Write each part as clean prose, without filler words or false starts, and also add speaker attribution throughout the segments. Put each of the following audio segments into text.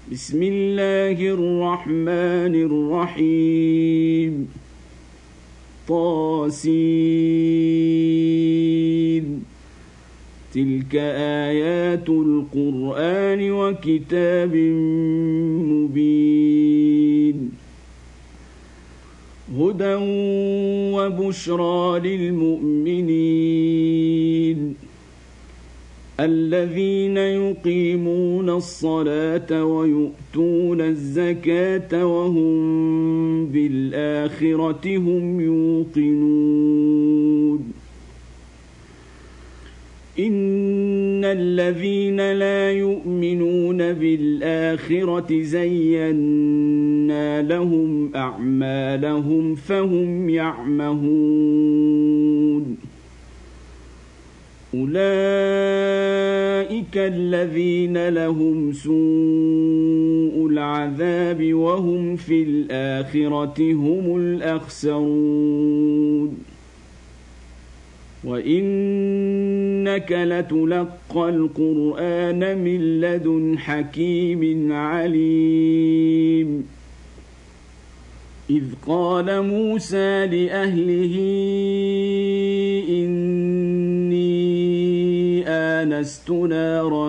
Speaker 1: بسم الله الرحمن الرحيم طاسين تلك آيات القرآن وكتاب مبين هدى وبشرى للمؤمنين الذين يقيمون الصلاة ويؤتون الزكاة وهم بالآخرة هم يوقنون إن الذين لا يؤمنون بالآخرة زينا لهم أعمالهم فهم يعمهون أولئك الذين لهم سوء العذاب وهم في الآخرة هم الأخسرون وإنك لتلقى القرآن من لدن حكيم عليم إذ قال موسى لأهله إني آنست نارا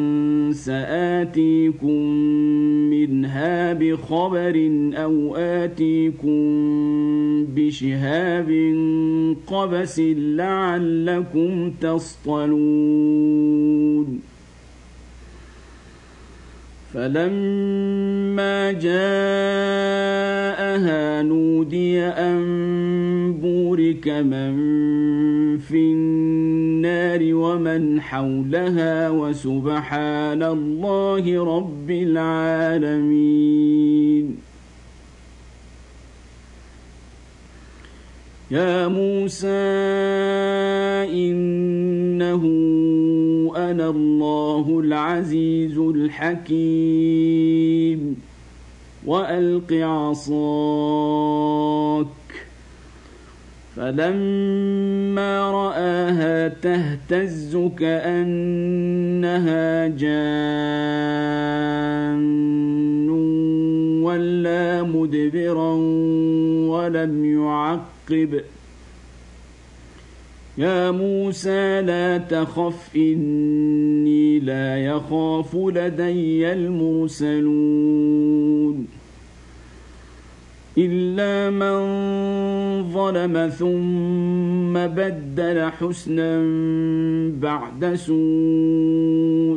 Speaker 1: سآتيكم منها بخبر أو آتيكم بشهاب قبس لعلكم تصطلون فلما جاءها نودي أن بورك من في النار ومن حولها وسبحان الله رب العالمين يا موسى إنه أنا الله العزيز الحكيم وألق عصاك فلما رآها تهتز كأنها جان ولا مدبرا ولم يعقب يا موسى لا تخف إني لا يخاف لدي المرسلون إلا من ظلم ثم بدل حسنا بعد سوء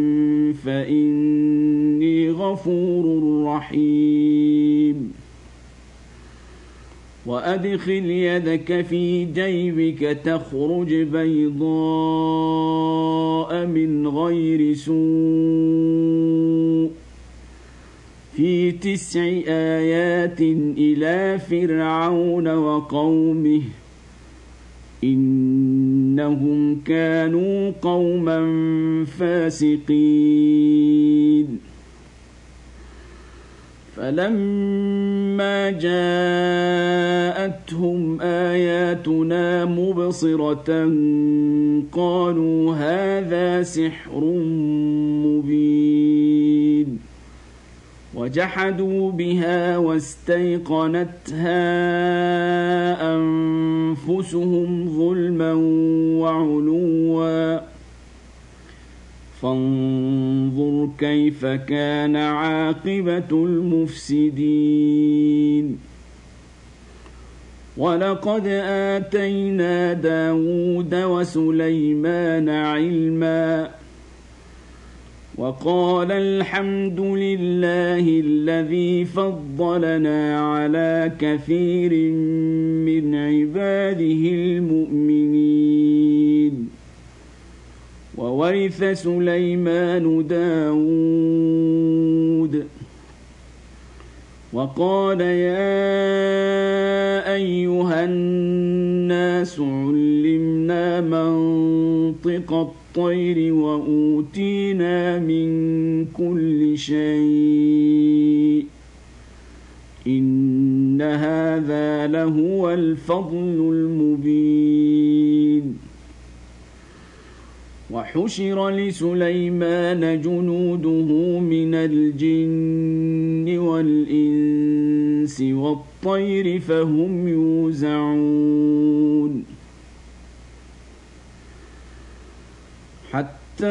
Speaker 1: فإني غفور رحيم وأدخل يدك في جيبك تخرج بيضاء من غير سوء في 9 آيات إلى فرعون وقومه إنهم كانوا قوما فاسقين فلما جاءتهم آياتنا مبصرة قالوا هذا سحر مبين وجحدوا بها واستيقنتها أنفسهم ظلما وعلوا فانظر كيف كان عاقبة المفسدين ولقد آتينا داود وسليمان علما وقال الحمد لله الذي فضلنا على كثير من عباده المؤمنين وورث سليمان داود وقال يا أيها الناس علمنا منطق الطير وأوتينا من كل شيء إن هذا لهو الفضل المبين وحشر لسليمان جنوده من الجن والإنس والطير فهم يوزعون حتى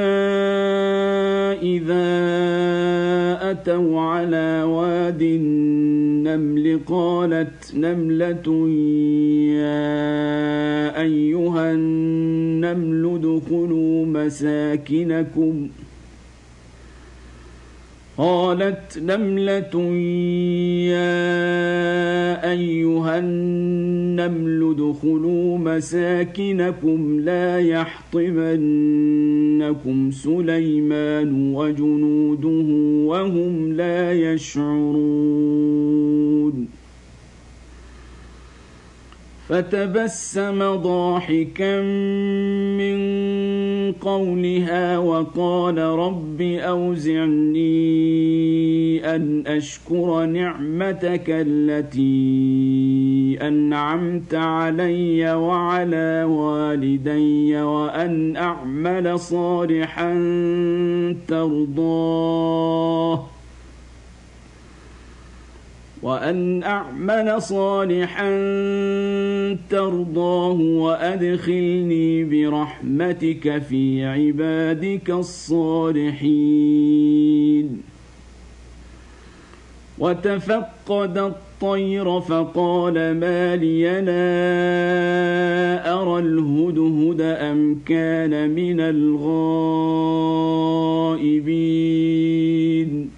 Speaker 1: إذا أتوا على واد النمل قالت نملة يا أيها النمل ادخلوا مساكنكم لا يحطمنكم سليمان وجنوده وهم لا يشعرون فتبسم ضاحكا من قولها وقال رب أوزعني أن أشكر نعمتك التي أنعمت علي وعلى والدي وأن أعمل صالحا ترضاه وأدخلني برحمتك في عبادك الصالحين وتفقد الطير فقال ما لي لا أرى الهدهد أم كان من الغائبين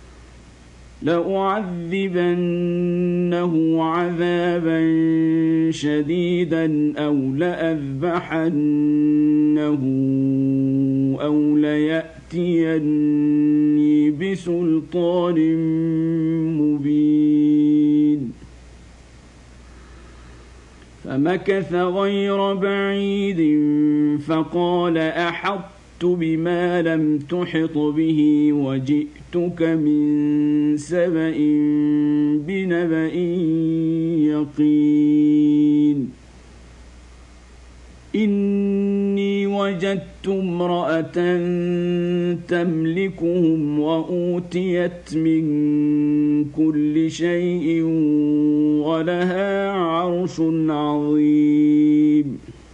Speaker 1: لأعذبنه عذابا شديدا أو لأذبحنه أو ليأتيني بسلطان مبين فمكث غير بعيد فقال أحطت بما لم تحط به وجئتك من سبأ بنبأ يقين إني وجدت امرأة تملكهم وأوتيت من كل شيء ولها عرش عظيم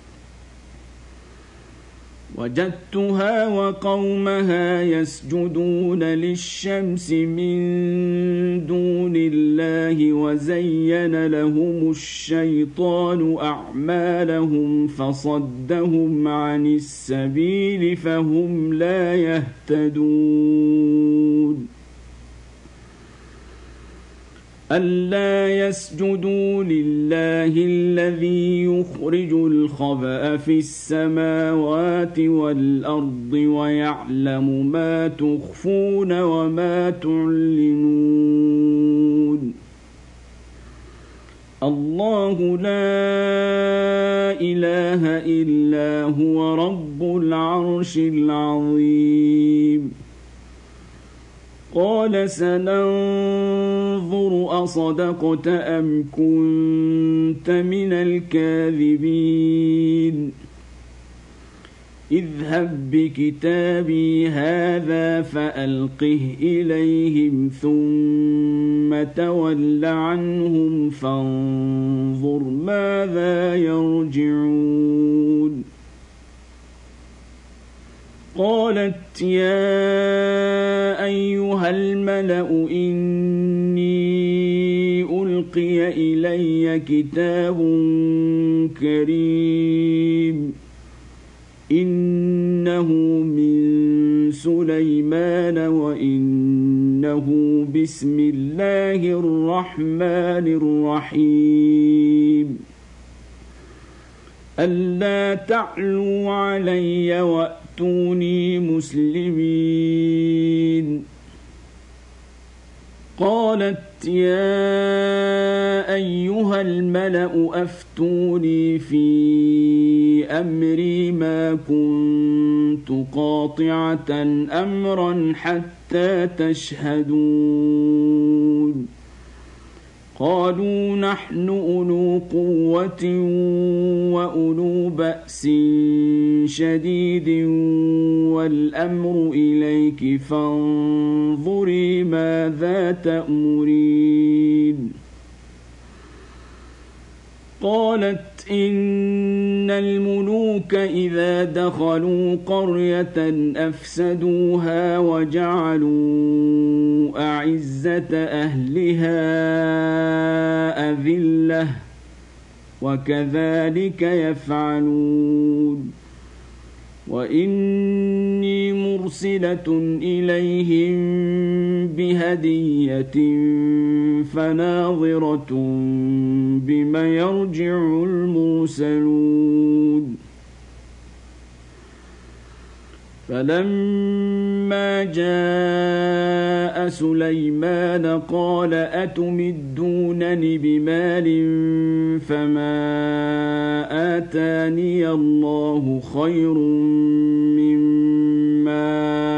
Speaker 1: وجدتها وقومها يسجدون للشمس من دون الله وزين لهم الشيطان أعمالهم فصدهم عن السبيل فهم لا يهتدون ألا يسجدوا لله الذي يخرج الخبأ في السماوات والأرض ويعلم ما تخفون وما تعلنون الله لا إله إلا هو رب العرش العظيم قال سننظر أصدقت أم كنت من الكاذبين اذهب بكتابي هذا فألقه إليهم ثم تول عنهم فانظر ماذا يرجعون قالت يا أيها الملأ إني ألقي إلي كتاب كريم إنه من سليمان وإنه بسم الله الرحمن الرحيم ألا تعلوا علي وأتوني مسلمين قالت يا أيها الملأ أفتوني في أمري ما كنت قاطعة أمرا حتى تشهدون قالوا نحن أولو قوة وأولو بأس شديد والأمر إليك فانظري ماذا تأمرين قالت إن الملوك إذا دخلوا قرية أفسدوها وجعلوا أعزة أهلها أذلة وكذلك يفعلون وإني مرسلة إليهم بهدية فناظرة بما يرجع المرسلون فلما جاء سليمان قال أتمدونني بمال فما آتاني الله خير مما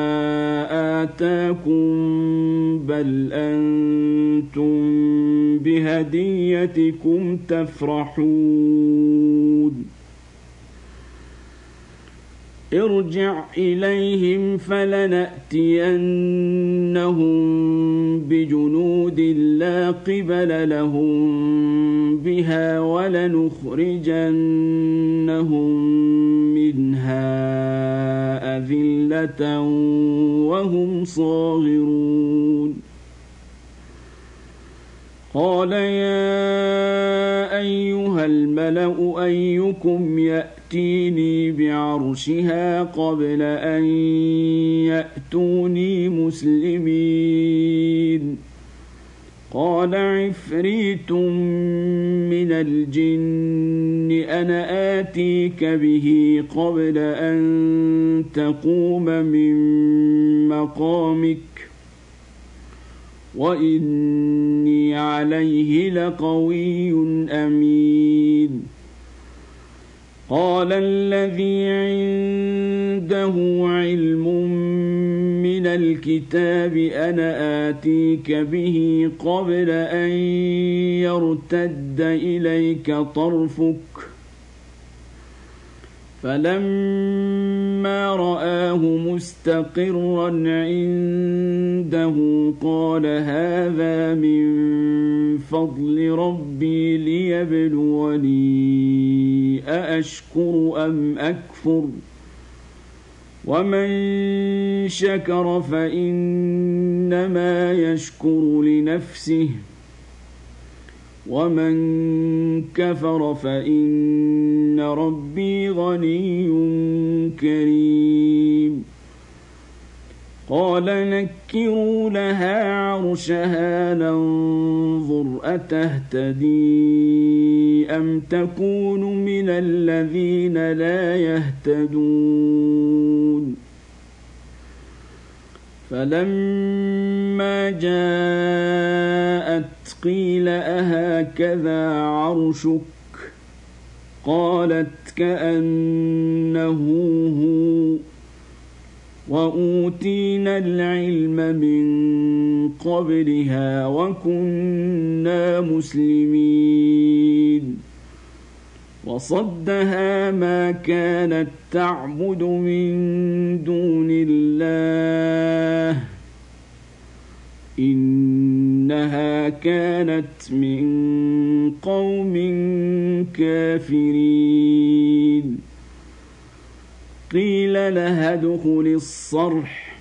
Speaker 1: آتاكم بل أنتم بهديتكم تفرحون ارجع إليهم فلنأتينهم بجنود لا قبل لهم بها ولنخرجنهم منها أذلة وهم صاغرون قال يا أيها الملأ أيكم يأتيني بعرشها قبل أن يأتوني مسلمين قال عفريت من الجن أنا آتيك به قبل أن تقوم من مقامك وإني عليه لقوي أمين قال الذي عنده علم من الكتاب أنا آتيك به قبل أن يرتد إليك طرفك فلما رآه مستقرا عنده قال هذا من فضل ربي ليبلوني أأشكر أم أكفر ومن شكر فإنما يشكر لنفسه ومن كفر فإن ربي غني كريم قال نكروا لها عرشها ننظر أتهتدي أم تكون من الذين لا يهتدون فلما جاءت قيل أهكذا عرشك قالت كأنه هو وأوتينا العلم من قبلها وكنا مسلمين وصدها ما كانت تعبد من دون الله إنها كانت من قوم كافرين قيل لها ادخل الصرح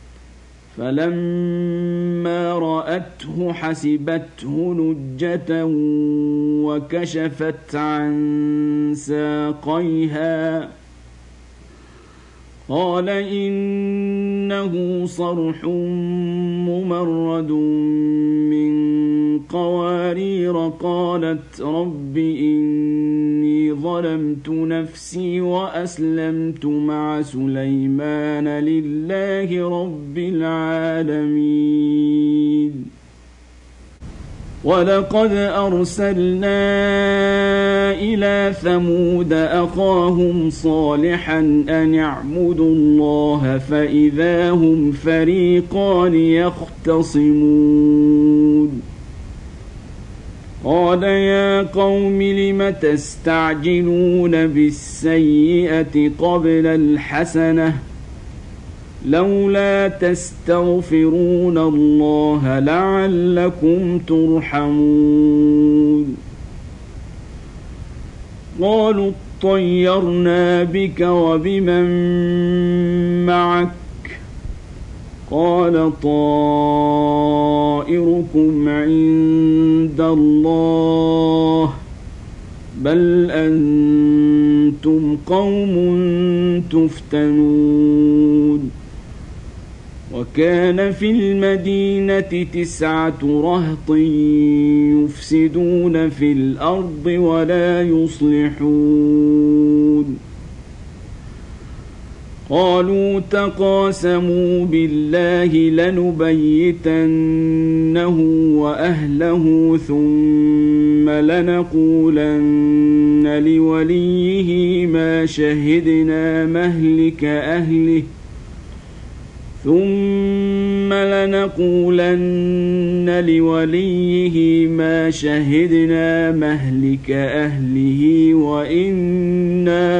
Speaker 1: فلما رأته حسبته لجة وكشفت عن ساقيها قال إنه صرح ممرد من قوارير قالت رب إني ظلمت نفسي وأسلمت مع سليمان لله رب العالمين ولقد أرسلنا إلى ثمود أخاهم صالحا أن اعبدوا الله فإذا هم فريقان يختصمون قال يا قوم لم تستعجلون بالسيئة قبل الحسنة لولا تستغفرون الله لعلكم ترحمون قالوا اطيرنا بك وبمن معك قال طائركم عند الله بل أنتم قوم تفتنون وكان في المدينة 9 رهط يفسدون في الأرض ولا يصلحون قالوا تقاسموا بالله لنبيتنه وأهله ثم لنقولن لوليه ما شهدنا مهلك أهله وإنا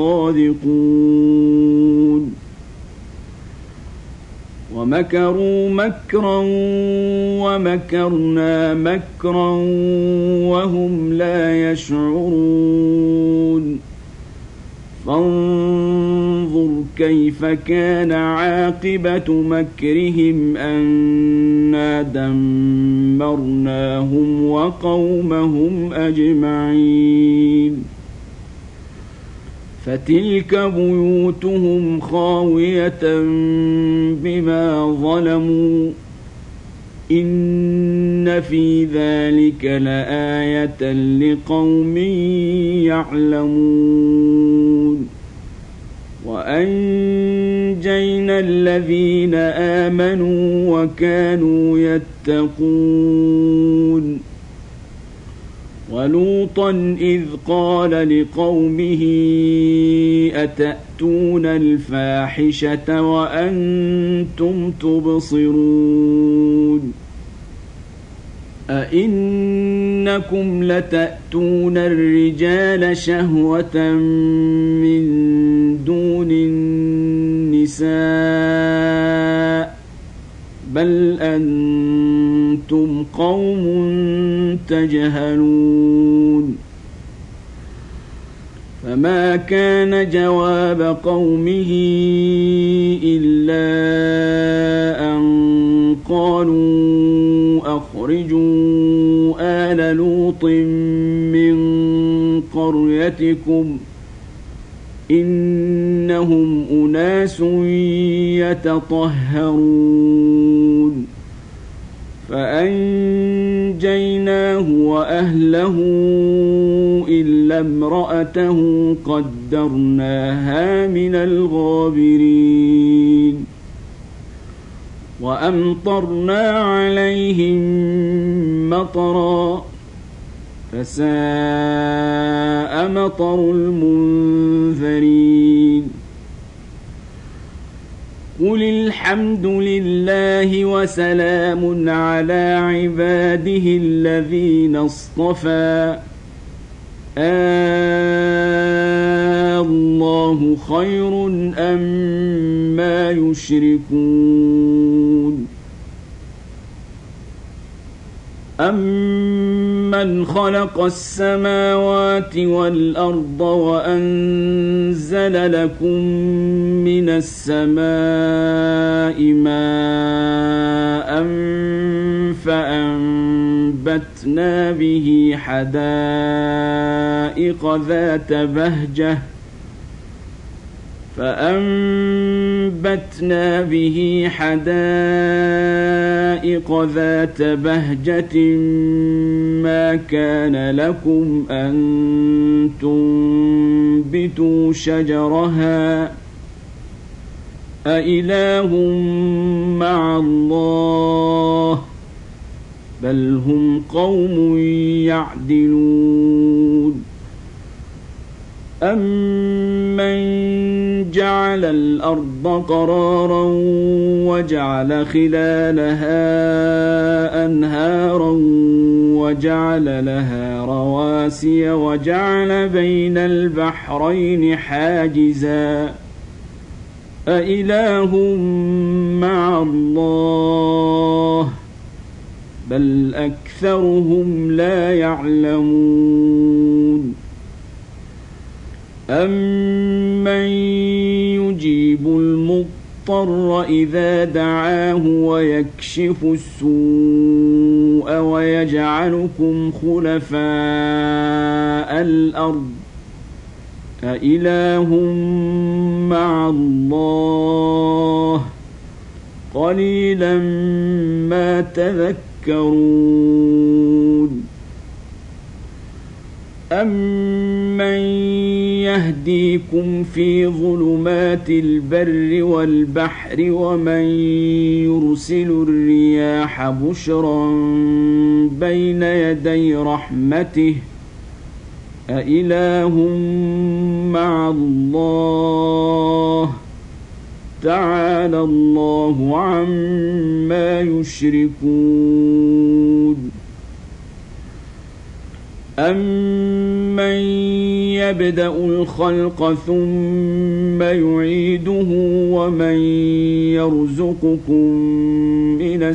Speaker 1: لصادقون ومكروا مكرا ومكرنا مكرا وهم لا يشعرون فانظر كيف كان عاقبة مكرهم أنا دمرناهم وقومهم أجمعين فتلك بيوتهم خاوية بما ظلموا إن في ذلك لآية لقوم يعلمون وأنجينا الذين آمنوا وكانوا يتقون ولوطا إذ قال لقومه أتأتون الفاحشة وأنتم تبصرون أئنكم لتأتون الرجال شهوة من دون النساء بل أنتم قوم تجهلون فما كان جواب قومه إلا أن قالوا أخرجوا آل لوط من قريتكم إنهم أناس يتطهرون فأنجيناه وأهله إلا امرأته قدرناها من الغابرين وأمطرنا عليهم مطرا فساء مطر المنذرين قل الحمد لله وسلام على عباده الذين اصطفى الله خير أما يشركون أمن خلق السماوات والأرض وأنزل لكم من السماء ماء فأنبتنا به حدائق ذات بهجة ما كان لكم أن تنبتوا شجرها أإله مع الله بل هم قوم يعدلون أمن جعل الأرض قرارا وجعل خلالها أنهارا وجعل لها رواسي وجعل بين البحرين حاجزا أإله مع الله بل أكثرهم لا يعلمون أمن يجيب المضطر إذا دعاه ويكشف السوء ويجعلكم خلفاء الأرض أإله مع الله قليلا ما تذكرون أمن يهديكم في ظلمات البر والبحر ومن يرسل الرياح بشرا بين يدي رحمته أإله مع الله تعالى الله عما يشركون أمن يبدأ الخلق ثم يعيده ومن يرزقكم من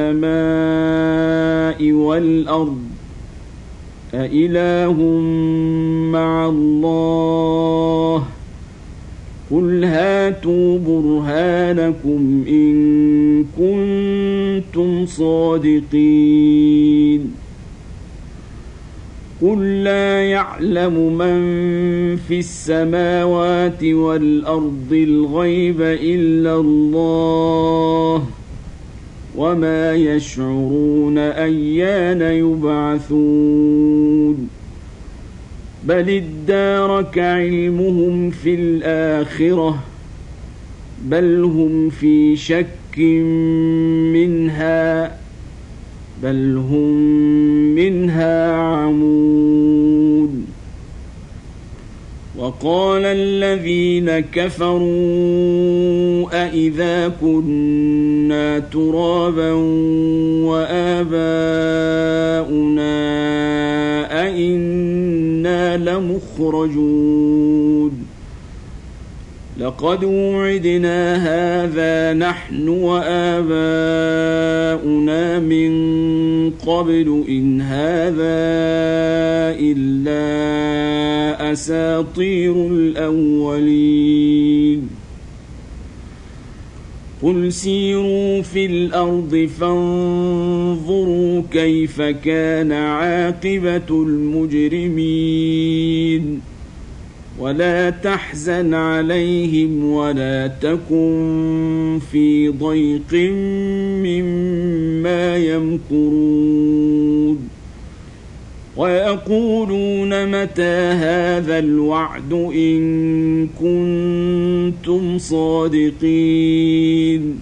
Speaker 1: السماء والأرض أإله مع الله قل هاتوا برهانكم إن كنتم صادقين قل لا يعلم من في السماوات والأرض الغيب إلا الله وما يشعرون أيان يبعثون بل ادارك علمهم في الآخرة بل هم في شك منها بل هم منها عمون وقال الذين كفروا أإذا كنا ترابا وآباؤنا أإنا لمخرجون لقد وعدنا هذا نحن وآباؤنا من قبل إن هذا إلا أساطير الأولين قل سيروا في الأرض فانظروا كيف كان عاقبة المجرمين ولا تحزن عليهم ولا تكن في ضيق مما يمكرون ويقولون متى هذا الوعد إن كنتم صادقين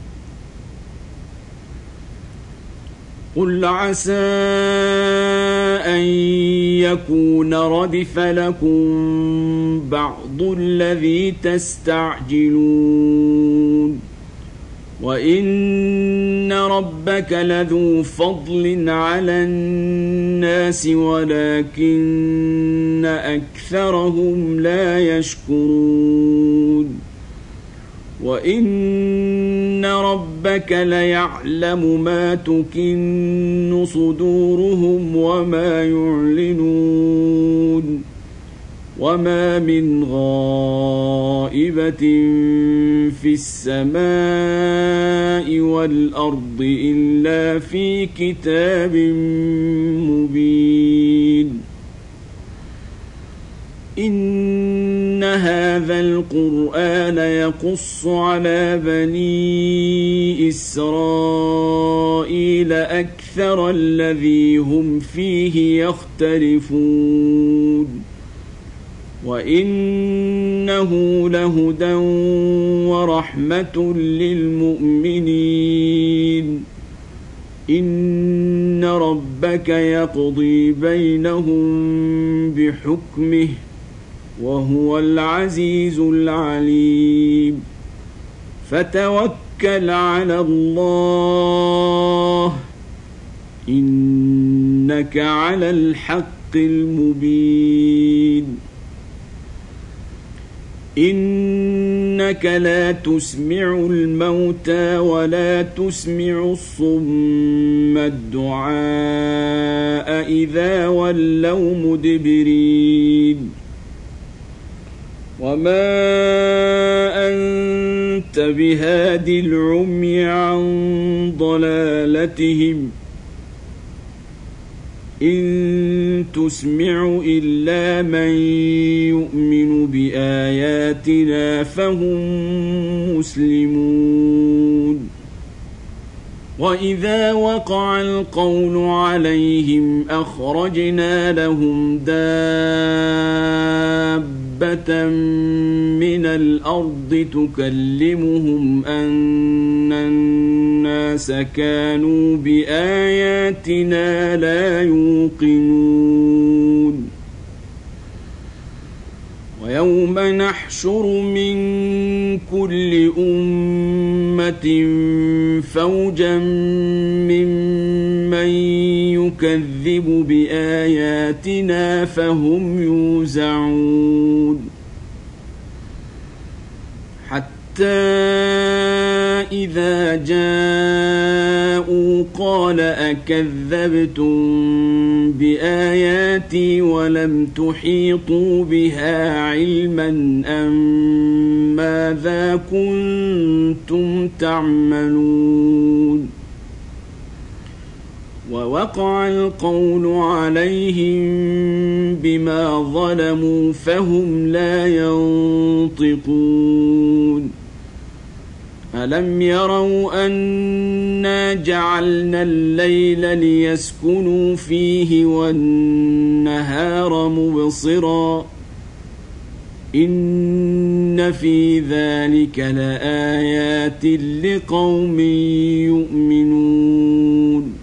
Speaker 1: قل عسى أن يكون ردف لكم بعض الذي تستعجلون وإن ربك لذو فضل على الناس ولكن أكثرهم لا يشكرون وإن ربك ليعلم ما تكن صدورهم وما يعلنون وما من غائبة في السماء والأرض إلا في كتاب مبين إن هذا القرآن يقص على بني إسرائيل أكثر الذي هم فيه يختلفون وإنه لهدى ورحمة للمؤمنين إن ربك يقضي بينهم بحكمه وهو العزيز العليم فتوكل على الله إنك إنك على الحق المبين إنك لا تسمع الموتى ولا تسمع الصم الدعاء إذا ولوا مدبرين وما أنت بهاد العمي عن ضلالتهم إن تسمع إلا من يؤمن بآياتنا فهم مسلمون وإذا وقع القول عليهم أخرجنا لهم دابة من الأرض تكلمهم أن الناس كانوا بآياتنا لا يوقنون ويوم نحشر من كل أمة فوجا ممن يكذب بآياتنا فهم يوزعون حتى إذا جاءوا قال أكذبتم بآياتي ولم تحيطوا بها علما أم ماذا كنتم تعملون ووقع القول عليهم بما ظلموا فهم لا ينطقون ألم يروا أنا جعلنا الليل ليسكنوا فيه والنهار مبصرا إن في ذلك لآيات لقوم يؤمنون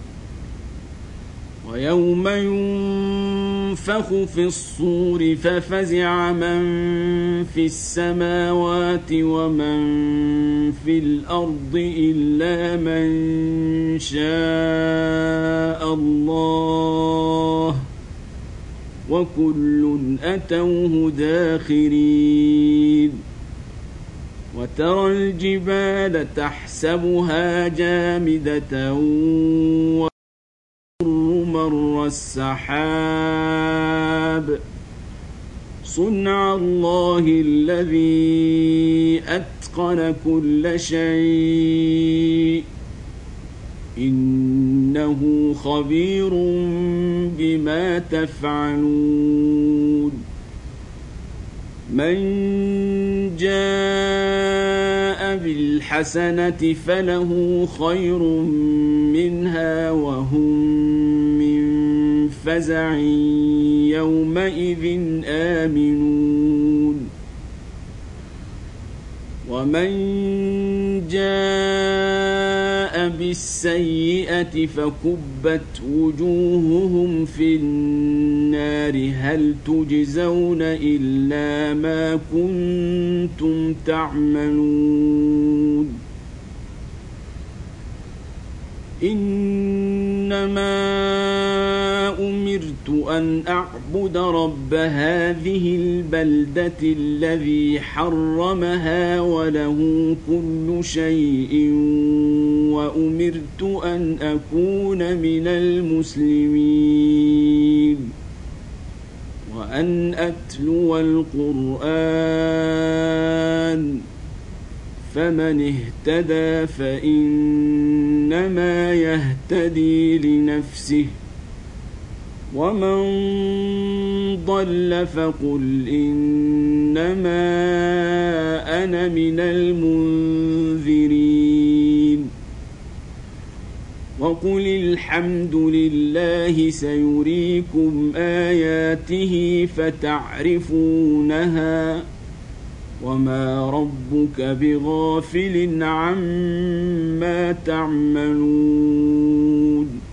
Speaker 1: ويوم ينفخ في الصور ففزع من في السماوات ومن في الأرض إلا من شاء الله وكل أتوه داخرين وترى الجبال تحسبها جامدة مر السحاب صنع الله الذي أتقن كل شيء إنه خبير بما تفعلون من جاء بالحسنة فله خير منها وهم من فزع يومئذ آمنون ومن جاء بالسيئة فكبت وجوههم في النار هل تجزون إلا ما كنتم تعملون إنما أمرت أن أعبد رب هذه البلدة الذي حرمها وله كل شيء وأمرت أن أكون من المسلمين وأن أتلو القرآن فمن اهتدى فإنما يهتدي لنفسه ومن ضل فقل إنما أنا من المنذرين وقل الحمد لله سيريكم آياته فتعرفونها وما ربك بغافل عما تعملون